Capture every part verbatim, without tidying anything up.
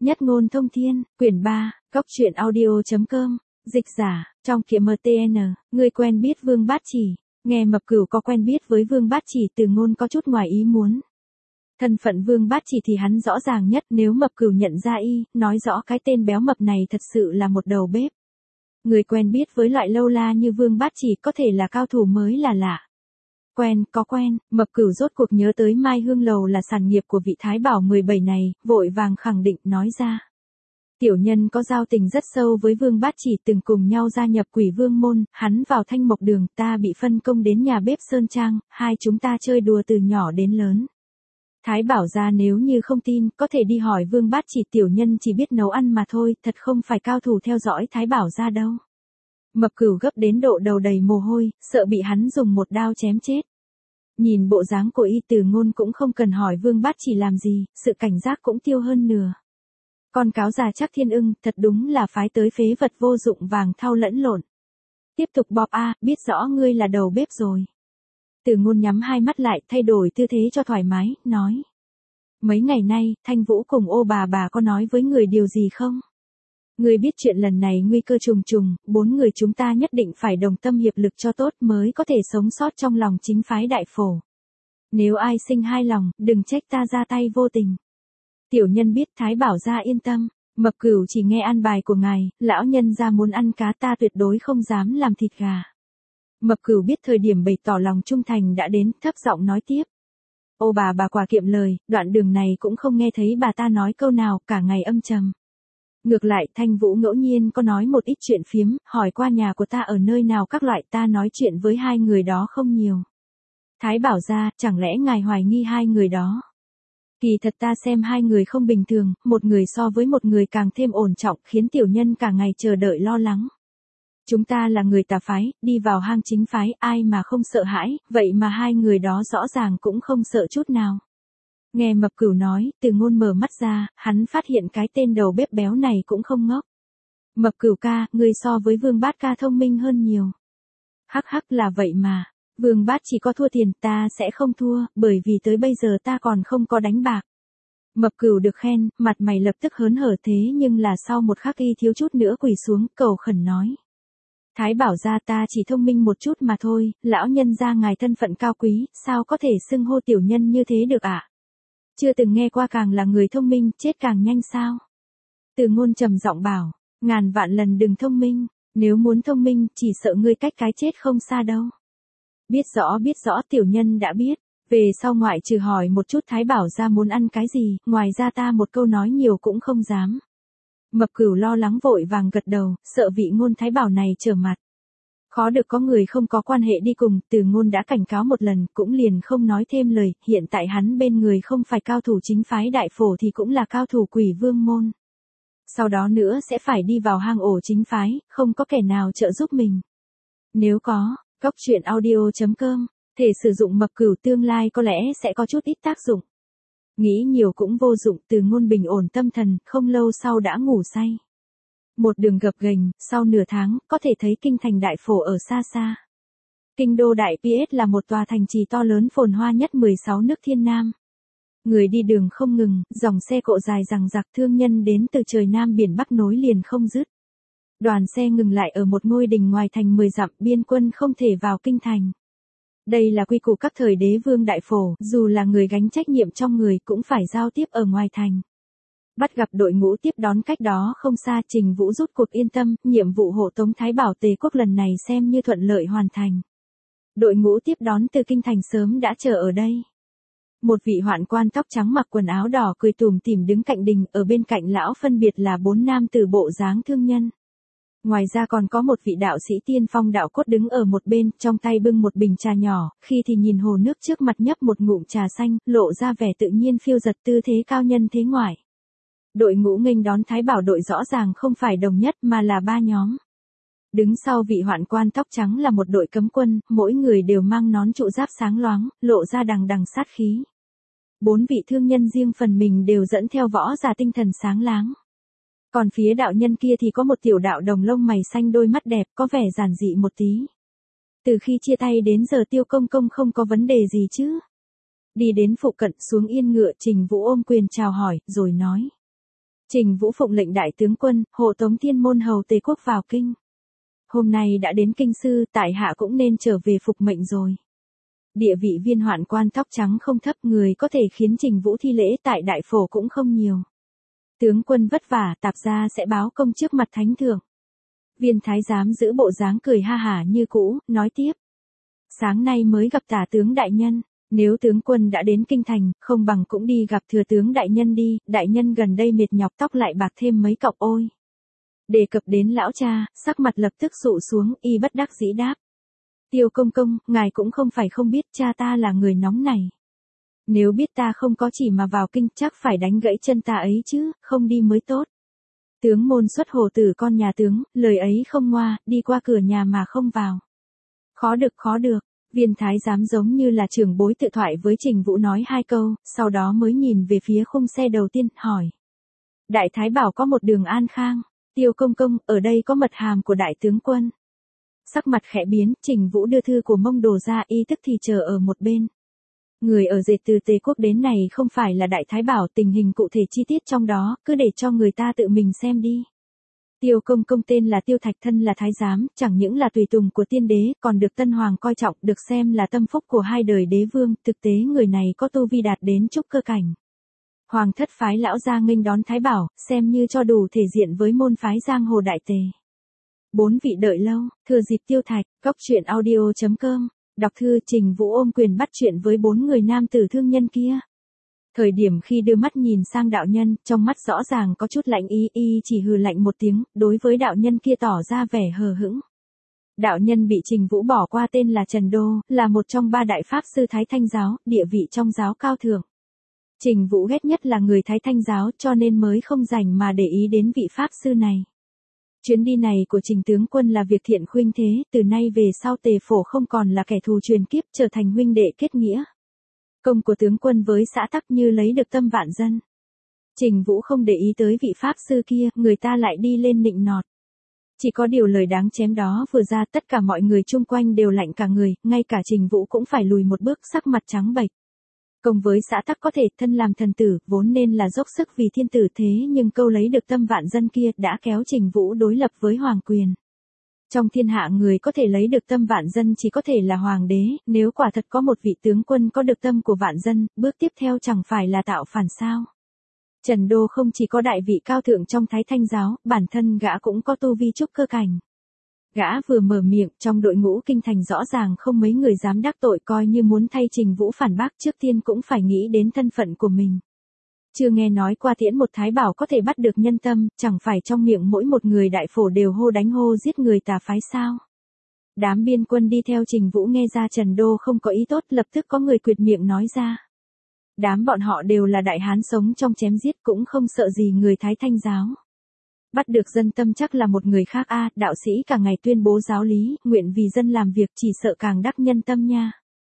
Nhất ngôn thông thiên, quyển ba, góc truyện audio.com, dịch giả, trong kiếm em tê en, người quen biết Vương Bát Chỉ, nghe Mập Cửu có quen biết với Vương Bát Chỉ Từ Ngôn có chút ngoài ý muốn. Thân phận Vương Bát Chỉ thì hắn rõ ràng nhất, nếu Mập Cửu nhận ra y, nói rõ cái tên béo mập này thật sự là một đầu bếp. Người quen biết với loại lâu la như Vương Bát Chỉ có thể là cao thủ mới là lạ. Quen, có quen, Mập Cửu rốt cuộc nhớ tới Mai Hương Lầu là sản nghiệp của vị Thái Bảo mười bảy này, vội vàng khẳng định nói ra. Tiểu nhân có giao tình rất sâu với Vương Bát Chỉ, từng cùng nhau gia nhập Quỷ Vương môn, hắn vào Thanh Mộc Đường, ta bị phân công đến nhà bếp Sơn Trang, hai chúng ta chơi đùa từ nhỏ đến lớn. Thái Bảo gia nếu như không tin, có thể đi hỏi Vương Bát Chỉ, tiểu nhân chỉ biết nấu ăn mà thôi, thật không phải cao thủ theo dõi Thái Bảo gia đâu. Mập Cửu gấp đến độ đầu đầy mồ hôi, sợ bị hắn dùng một đao chém chết. Nhìn bộ dáng của y, Từ Ngôn cũng không cần hỏi Vương Bát Chỉ làm gì, sự cảnh giác cũng tiêu hơn nửa. Con cáo già Trác Thiên Ưng, thật đúng là phái tới phế vật vô dụng vàng thau lẫn lộn. Tiếp tục bọc a, biết rõ ngươi là đầu bếp rồi. Từ Ngôn nhắm hai mắt lại, thay đổi tư thế cho thoải mái, nói. Mấy ngày nay, Thanh Vũ cùng Ô bà bà có nói với người điều gì không? Ngươi biết chuyện lần này nguy cơ trùng trùng, bốn người chúng ta nhất định phải đồng tâm hiệp lực cho tốt mới có thể sống sót trong lòng chính phái đại phổ. Nếu ai sinh hai lòng, đừng trách ta ra tay vô tình. Tiểu nhân biết, Thái Bảo gia yên tâm, Mập Cửu chỉ nghe an bài của ngài, lão nhân gia muốn ăn cá ta tuyệt đối không dám làm thịt gà. Mập Cửu biết thời điểm bày tỏ lòng trung thành đã đến, thấp giọng nói tiếp. Ô bà bà quả kiệm lời, đoạn đường này cũng không nghe thấy bà ta nói câu nào, cả ngày âm trầm. Ngược lại, Thanh Vũ ngẫu nhiên có nói một ít chuyện phiếm, hỏi qua nhà của ta ở nơi nào các loại, ta nói chuyện với hai người đó không nhiều. Thái Bảo gia, chẳng lẽ ngài hoài nghi hai người đó? Kỳ thật ta xem hai người không bình thường, một người so với một người càng thêm ổn trọng, khiến tiểu nhân cả ngày chờ đợi lo lắng. Chúng ta là người tà phái, đi vào hang chính phái, ai mà không sợ hãi, vậy mà hai người đó rõ ràng cũng không sợ chút nào. Nghe Mập Cửu nói, Từ Ngôn mở mắt ra, hắn phát hiện cái tên đầu bếp béo này cũng không ngốc. Mập Cửu ca, ngươi so với Vương Bát ca thông minh hơn nhiều. Hắc hắc là vậy mà, Vương Bát chỉ có thua tiền, ta sẽ không thua, bởi vì tới bây giờ ta còn không có đánh bạc. Mập Cửu được khen, mặt mày lập tức hớn hở, thế nhưng là sau một khắc y thiếu chút nữa quỳ xuống, cầu khẩn nói. Thái Bảo gia, ta chỉ thông minh một chút mà thôi, lão nhân gia ngài thân phận cao quý, sao có thể xưng hô tiểu nhân như thế được ạ? À? Chưa từng nghe qua càng là người thông minh, chết càng nhanh sao? Từ Ngôn trầm giọng bảo, ngàn vạn lần đừng thông minh, nếu muốn thông minh, chỉ sợ ngươi cách cái chết không xa đâu. Biết rõ biết rõ, tiểu nhân đã biết, về sau ngoại trừ hỏi một chút Thái Bảo gia muốn ăn cái gì, ngoài ra ta một câu nói nhiều cũng không dám. Mập Cửu lo lắng vội vàng gật đầu, sợ vị Ngôn Thái Bảo này trở mặt. Khó được có người không có quan hệ đi cùng, Từ Ngôn đã cảnh cáo một lần, cũng liền không nói thêm lời, hiện tại hắn bên người không phải cao thủ chính phái đại phổ thì cũng là cao thủ Quỷ Vương môn. Sau đó nữa sẽ phải đi vào hang ổ chính phái, không có kẻ nào trợ giúp mình. Nếu có, góc truyện audio.com, thể sử dụng Mập Cửu tương lai có lẽ sẽ có chút ít tác dụng. Nghĩ nhiều cũng vô dụng, Từ Ngôn bình ổn tâm thần, không lâu sau đã ngủ say. Một đường gập ghềnh, sau nửa tháng, có thể thấy kinh thành đại phổ ở xa xa. Kinh đô đại pê ét là một tòa thành trì to lớn phồn hoa nhất mười sáu nước thiên nam. Người đi đường không ngừng, dòng xe cộ dài dằng dặc, thương nhân đến từ trời Nam biển Bắc nối liền không dứt. Đoàn xe ngừng lại ở một ngôi đình ngoài thành mười dặm, biên quân không thể vào kinh thành. Đây là quy củ các thời đế vương đại phổ, dù là người gánh trách nhiệm trong người cũng phải giao tiếp ở ngoài thành. Bắt gặp đội ngũ tiếp đón cách đó không xa, Trình Vũ rút cuộc yên tâm, nhiệm vụ hộ tống Thái Bảo Tề quốc lần này xem như thuận lợi hoàn thành. Đội ngũ tiếp đón từ kinh thành sớm đã chờ ở đây. Một vị hoạn quan tóc trắng mặc quần áo đỏ cười tủm tỉm đứng cạnh đình, ở bên cạnh lão phân biệt là bốn nam tử bộ dáng thương nhân. Ngoài ra còn có một vị đạo sĩ tiên phong đạo cốt đứng ở một bên, trong tay bưng một bình trà nhỏ, khi thì nhìn hồ nước trước mặt nhấp một ngụm trà xanh, lộ ra vẻ tự nhiên phiêu dật, tư thế cao nhân thế ngoại. Đội ngũ nghênh đón Thái Bảo đội rõ ràng không phải đồng nhất mà là ba nhóm. Đứng sau vị hoạn quan tóc trắng là một đội cấm quân, mỗi người đều mang nón trụ giáp sáng loáng, lộ ra đằng đằng sát khí. Bốn vị thương nhân riêng phần mình đều dẫn theo võ giả tinh thần sáng láng. Còn phía đạo nhân kia thì có một tiểu đạo đồng lông mày xanh, đôi mắt đẹp, có vẻ giản dị một tí. Từ khi chia tay đến giờ Tiêu công công không có vấn đề gì chứ? Đi đến phụ cận xuống yên ngựa, Trình Vũ ôm quyền chào hỏi, rồi nói. Trình Vũ phụng lệnh đại tướng quân, hộ tống Thiên môn hầu Tề quốc vào kinh. Hôm nay đã đến kinh sư, tại hạ cũng nên trở về phục mệnh rồi. Địa vị viên hoạn quan tóc trắng không thấp, người có thể khiến Trình Vũ thi lễ tại đại phổ cũng không nhiều. Tướng quân vất vả, tạp gia sẽ báo công trước mặt thánh thượng. Viên thái giám giữ bộ dáng cười ha hả như cũ, nói tiếp. Sáng nay mới gặp tả tướng đại nhân, nếu tướng quân đã đến kinh thành, không bằng cũng đi gặp thừa tướng đại nhân đi, đại nhân gần đây mệt nhọc tóc lại bạc thêm mấy cọng ôi. Đề cập đến lão cha, sắc mặt lập tức dụ xuống, y bất đắc dĩ đáp. Tiêu công công, ngài cũng không phải không biết cha ta là người nóng này. Nếu biết ta không có chỉ mà vào kinh chắc phải đánh gãy chân ta ấy chứ, không đi mới tốt. Tướng môn xuất hồ tử con nhà tướng, lời ấy không ngoa, đi qua cửa nhà mà không vào. Khó được khó được, viên thái giám giống như là trưởng bối tự thoại với Trình Vũ nói hai câu, sau đó mới nhìn về phía khung xe đầu tiên, hỏi. Đại thái bảo có một đường an khang, Tiêu công công, ở đây có mật hàm của đại tướng quân. Sắc mặt khẽ biến, Trình Vũ đưa thư của Mông Đồ ra, y tức thì chờ ở một bên. Người ở dệt từ Tề quốc đến này không phải là đại thái bảo, tình hình cụ thể chi tiết trong đó, cứ để cho người ta tự mình xem đi. Tiêu công công tên là Tiêu Thạch, thân là thái giám, chẳng những là tùy tùng của tiên đế, còn được tân hoàng coi trọng, được xem là tâm phúc của hai đời đế vương, thực tế người này có tu vi đạt đến trúc cơ cảnh. Hoàng thất phái lão gia nghênh đón thái bảo, xem như cho đủ thể diện với môn phái giang hồ đại tề. Bốn vị đợi lâu, thừa dịp Tiêu Thạch, góc truyện audio chấm com, đọc thư. Trình Vũ ôm quyền bắt chuyện với bốn người nam tử thương nhân kia. Thời điểm khi đưa mắt nhìn sang đạo nhân, trong mắt rõ ràng có chút lạnh ý, y chỉ hừ lạnh một tiếng, đối với đạo nhân kia tỏ ra vẻ hờ hững. Đạo nhân bị Trình Vũ bỏ qua tên là Trần Đô, là một trong ba đại pháp sư Thái Thanh giáo, địa vị trong giáo cao thượng. Trình Vũ ghét nhất là người Thái Thanh giáo, cho nên mới không rảnh mà để ý đến vị pháp sư này. Chuyến đi này của Trình tướng quân là việc thiện khuynh thế, từ nay về sau Tề phổ không còn là kẻ thù truyền kiếp, trở thành huynh đệ kết nghĩa. Công của tướng quân với xã tắc như lấy được tâm vạn dân. Trình Vũ không để ý tới vị pháp sư kia, người ta lại đi lên nịnh nọt. Chỉ có điều lời đáng chém đó vừa ra, tất cả mọi người chung quanh đều lạnh cả người, ngay cả Trình Vũ cũng phải lùi một bước, sắc mặt trắng bệch. Công với xã tắc có thể, thân làm thần tử, vốn nên là dốc sức vì thiên tử, thế nhưng câu lấy được tâm vạn dân kia đã kéo Trình Vũ đối lập với hoàng quyền. Trong thiên hạ người có thể lấy được tâm vạn dân chỉ có thể là hoàng đế, nếu quả thật có một vị tướng quân có được tâm của vạn dân, bước tiếp theo chẳng phải là tạo phản sao. Trần Đô không chỉ có đại vị cao thượng trong Thái Thanh giáo, bản thân gã cũng có tu vi trúc cơ cảnh. Gã vừa mở miệng, trong đội ngũ kinh thành rõ ràng không mấy người dám đắc tội, coi như muốn thay Trình Vũ phản bác trước tiên cũng phải nghĩ đến thân phận của mình. Chưa nghe nói qua tiễn một thái bảo có thể bắt được nhân tâm, chẳng phải trong miệng mỗi một người đại phổ đều hô đánh hô giết người tà phái sao. Đám biên quân đi theo Trình Vũ nghe ra Trần Đô không có ý tốt, lập tức có người quyệt miệng nói ra. Đám bọn họ đều là đại hán sống trong chém giết, cũng không sợ gì người Thái Thanh giáo. Bắt được dân tâm chắc là một người khác a, đạo sĩ cả ngày tuyên bố giáo lý, nguyện vì dân làm việc, chỉ sợ càng đắc nhân tâm nha.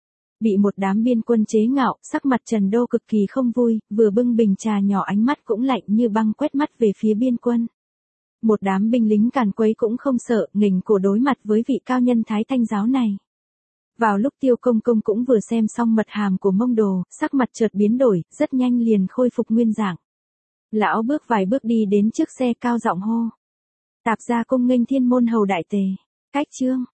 Bị một đám biên quân chế ngạo, sắc mặt Trần Đô cực kỳ không vui, vừa bưng bình trà nhỏ ánh mắt cũng lạnh như băng quét mắt về phía biên quân. Một đám binh lính càn quấy cũng không sợ, nghỉnh cổ đối mặt với vị cao nhân Thái Thanh giáo này. Vào lúc Tiêu công công cũng vừa xem xong mật hàm của Mông Đồ, sắc mặt chợt biến đổi, rất nhanh liền khôi phục nguyên dạng. Lão bước vài bước đi đến trước xe cao giọng hô. Tạp gia cung nghênh Thiên môn hầu đại tề. Cách chương.